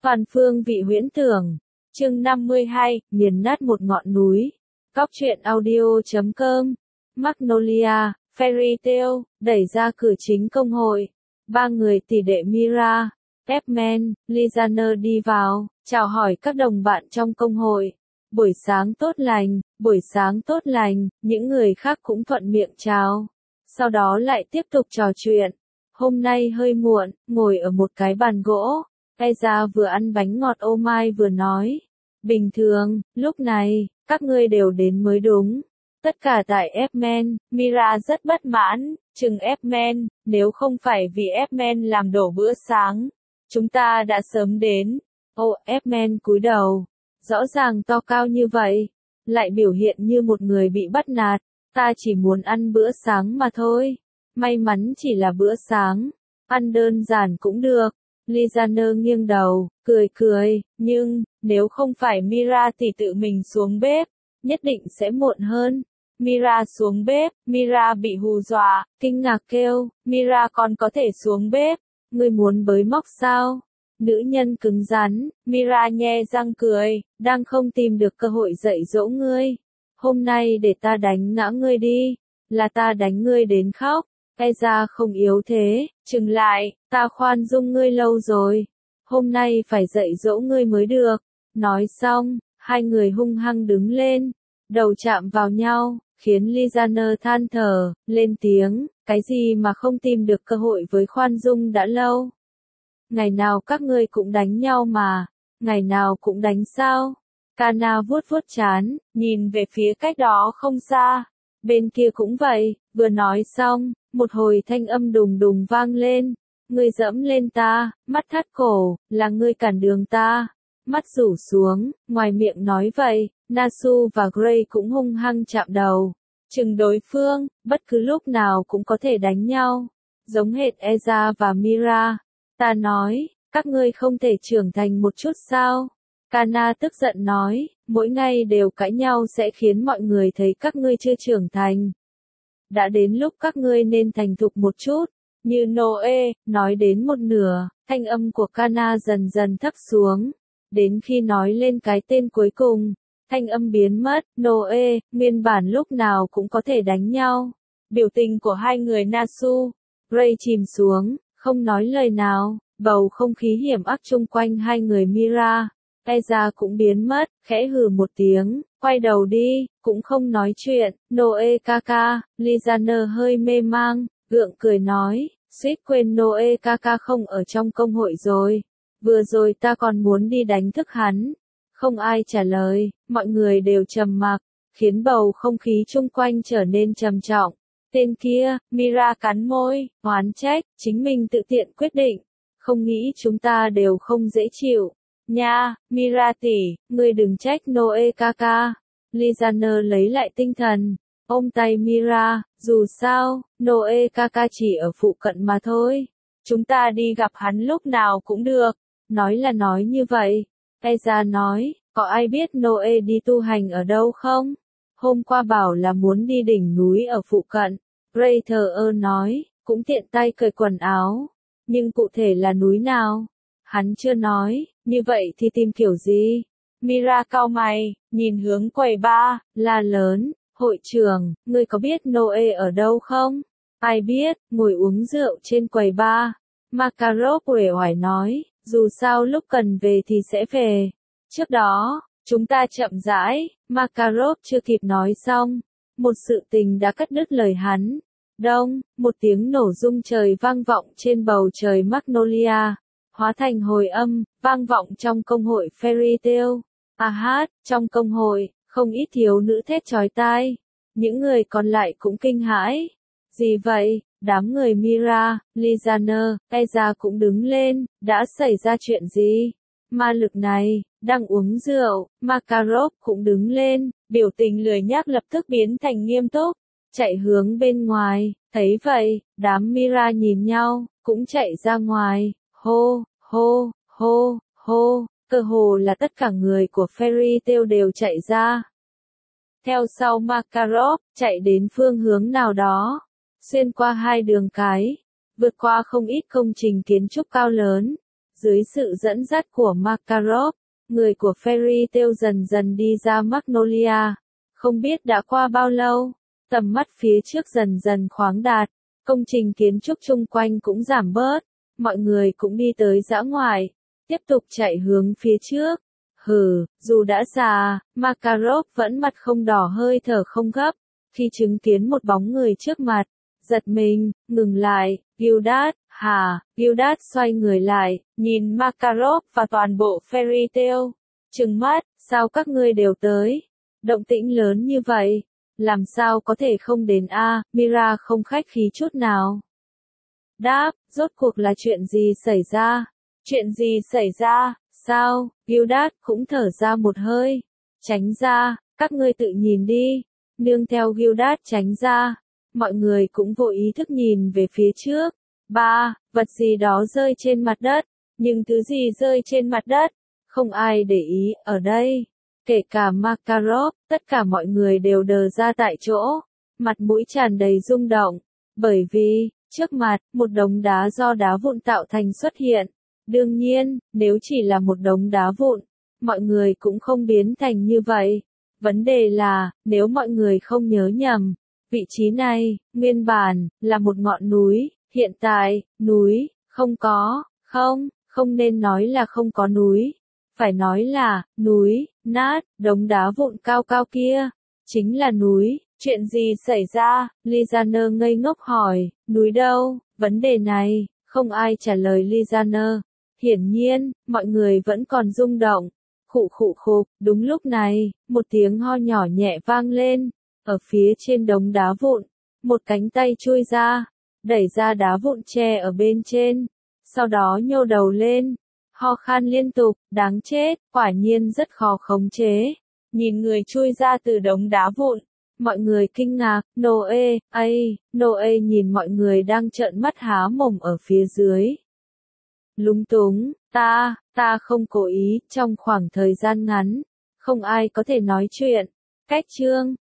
Toàn phương vị huyễn tưởng. Chương 52, nghiền nát một ngọn núi. Góc truyện audio.com. Magnolia, Fairy Tail, đẩy ra cửa chính công hội. Ba người tỷ đệ Mira, Pepman, Lizaner đi vào, chào hỏi các đồng bạn trong công hội. Buổi sáng tốt lành, buổi sáng tốt lành, những người khác cũng thuận miệng chào. Sau đó lại tiếp tục trò chuyện. Hôm nay hơi muộn, ngồi ở một cái bàn gỗ. Eza vừa ăn bánh ngọt ô mai vừa nói. Bình thường, lúc này, các ngươi đều đến mới đúng. Tất cả tại F-Man, Mira rất bất mãn, chừng F-Man, nếu không phải vì F-Man làm đổ bữa sáng, chúng ta đã sớm đến. Ô, F-Man cúi đầu, rõ ràng to cao như vậy, lại biểu hiện như một người bị bắt nạt, ta chỉ muốn ăn bữa sáng mà thôi. May mắn chỉ là bữa sáng, ăn đơn giản cũng được. Lizaner nghiêng đầu, cười, nhưng, nếu không phải Mira thì tự mình xuống bếp, nhất định sẽ muộn hơn. Mira xuống bếp, Mira bị hù dọa, kinh ngạc kêu, Mira còn có thể xuống bếp, ngươi muốn bới móc sao? Nữ nhân cứng rắn, Mira nhe răng cười, đang không tìm được cơ hội dạy dỗ ngươi. Hôm nay để ta đánh ngã ngươi đi, là ta đánh ngươi đến khóc. Eza không yếu thế, chừng lại, ta khoan dung ngươi lâu rồi. Hôm nay phải dạy dỗ ngươi mới được. Nói xong, hai người hung hăng đứng lên, đầu chạm vào nhau, khiến Lizaner than thở, lên tiếng, cái gì mà không tìm được cơ hội với khoan dung đã lâu. Ngày nào các ngươi cũng đánh nhau mà, ngày nào cũng đánh sao? Kana vuốt trán, nhìn về phía cách đó không xa. Bên kia cũng vậy, vừa nói xong, một hồi thanh âm đùng đùng vang lên. Ngươi dẫm lên ta, mắt thắt cổ, là ngươi cản đường ta. Mắt rủ xuống, ngoài miệng nói vậy, Nasu và Gray cũng hung hăng chạm đầu. Chừng đối phương, bất cứ lúc nào cũng có thể đánh nhau. Giống hệt Eza và Mira. Ta nói, các ngươi không thể trưởng thành một chút sao? Kana tức giận nói, mỗi ngày đều cãi nhau sẽ khiến mọi người thấy các ngươi chưa trưởng thành. Đã đến lúc các ngươi nên thành thục một chút. Như Noe, nói đến một nửa, thanh âm của Kana dần dần thấp xuống. Đến khi nói lên cái tên cuối cùng, thanh âm biến mất. Noe, nguyên bản lúc nào cũng có thể đánh nhau. Biểu tình của hai người Nasu, Gray chìm xuống, không nói lời nào, bầu không khí hiểm ác chung quanh hai người Mira. Eza cũng biến mất, khẽ hừ một tiếng, quay đầu đi, cũng không nói chuyện. Noe kaka, Lizaner hơi mê mang, gượng cười nói, suýt quên Noe kaka không ở trong công hội rồi. Vừa rồi ta còn muốn đi đánh thức hắn. Không ai trả lời, mọi người đều trầm mặc, khiến bầu không khí chung quanh trở nên trầm trọng. Tên kia, Mira cắn môi, oán trách, chính mình tự tiện quyết định. Không nghĩ chúng ta đều không dễ chịu. Nha, Mira tỷ, ngươi đừng trách Noe kaka. Lizaner lấy lại tinh thần, ôm tay Mira, dù sao, Noe kaka chỉ ở phụ cận mà thôi. Chúng ta đi gặp hắn lúc nào cũng được. Nói là nói như vậy. Eza nói, có ai biết Noe đi tu hành ở đâu không? Hôm qua bảo là muốn đi đỉnh núi ở phụ cận. Gray thờ ơ nói, cũng tiện tay cởi quần áo. Nhưng cụ thể là núi nào? Hắn chưa nói, như vậy thì tìm kiểu gì? Mira cau mày, nhìn hướng quầy bar, la lớn, hội trưởng, ngươi có biết Noe ở đâu không? Ai biết, ngồi uống rượu trên quầy bar. Makarov uể oải nói, dù sao lúc cần về thì sẽ về. Trước đó, chúng ta chậm rãi, Makarov chưa kịp nói xong. Một sự tình đã cắt đứt lời hắn. Đông, một tiếng nổ rung trời vang vọng trên bầu trời Magnolia. Hóa thành hồi âm, vang vọng trong công hội Fairy Tail. Trong công hội, không ít thiếu nữ thét chói tai. Những người còn lại cũng kinh hãi. Gì vậy? Đám người Mira, Lizaner, Eza cũng đứng lên, đã xảy ra chuyện gì? Ma lực này, đang uống rượu, Makarov cũng đứng lên, biểu tình lười nhác lập tức biến thành nghiêm túc, chạy hướng bên ngoài, thấy vậy, đám Mira nhìn nhau, cũng chạy ra ngoài, hô, cơ hồ là tất cả người của Fairy Tail đều chạy ra. Theo sau Makarov, chạy đến phương hướng nào đó. Xuyên qua hai đường cái, vượt qua không ít công trình kiến trúc cao lớn, Dưới sự dẫn dắt của Makarov, người của Fairy Tail dần dần đi ra Magnolia. Không biết đã qua bao lâu, tầm mắt phía trước dần dần khoáng đạt, công trình kiến trúc chung quanh cũng giảm bớt, mọi người cũng đi tới dã ngoại, tiếp tục chạy hướng phía trước. Dù đã già, Makarov vẫn mặt không đỏ hơi thở không gấp, khi chứng kiến một bóng người trước mặt, giật mình, ngừng lại, Gildas xoay người lại, nhìn Makarov và toàn bộ Fairy Tail, trừng mắt, sao các ngươi đều tới? Động tĩnh lớn như vậy, làm sao có thể không đến a? Mira không khách khí chút nào. Đáp, rốt cuộc là chuyện gì xảy ra? Chuyện gì xảy ra, sao? Gildas cũng thở ra một hơi. Tránh ra, các ngươi tự nhìn đi. Nương theo Gildas tránh ra, mọi người cũng vô ý thức nhìn về phía trước. Vật gì đó rơi trên mặt đất, nhưng thứ gì rơi trên mặt đất? Không ai để ý, ở đây. Kể cả Makarov, tất cả mọi người đều đờ ra tại chỗ, mặt mũi tràn đầy rung động, bởi vì, trước mặt, một đống đá do đá vụn tạo thành xuất hiện. Đương nhiên, nếu chỉ là một đống đá vụn, mọi người cũng không biến thành như vậy. Vấn đề là, nếu mọi người không nhớ nhầm, vị trí này, nguyên bản, là một ngọn núi, hiện tại, núi, không nên nói là không có núi. Phải nói là, núi, nát, đống đá vụn cao cao kia, chính là núi. Chuyện gì xảy ra? Lizaner ngây ngốc hỏi, núi đâu? Vấn đề này, không ai trả lời Lizaner. Hiển nhiên, mọi người vẫn còn rung động. Khụ, đúng lúc này, một tiếng ho nhỏ nhẹ vang lên. Ở phía trên đống đá vụn, một cánh tay chui ra, đẩy ra đá vụn tre ở bên trên, sau đó nhô đầu lên. Ho khan liên tục, đáng chết, quả nhiên rất khó khống chế. Nhìn người chui ra từ đống đá vụn, mọi người kinh ngạc, Noe nhìn mọi người đang trợn mắt há mồm ở phía dưới. Lúng túng, ta không cố ý, trong khoảng thời gian ngắn, không ai có thể nói chuyện. Cách chương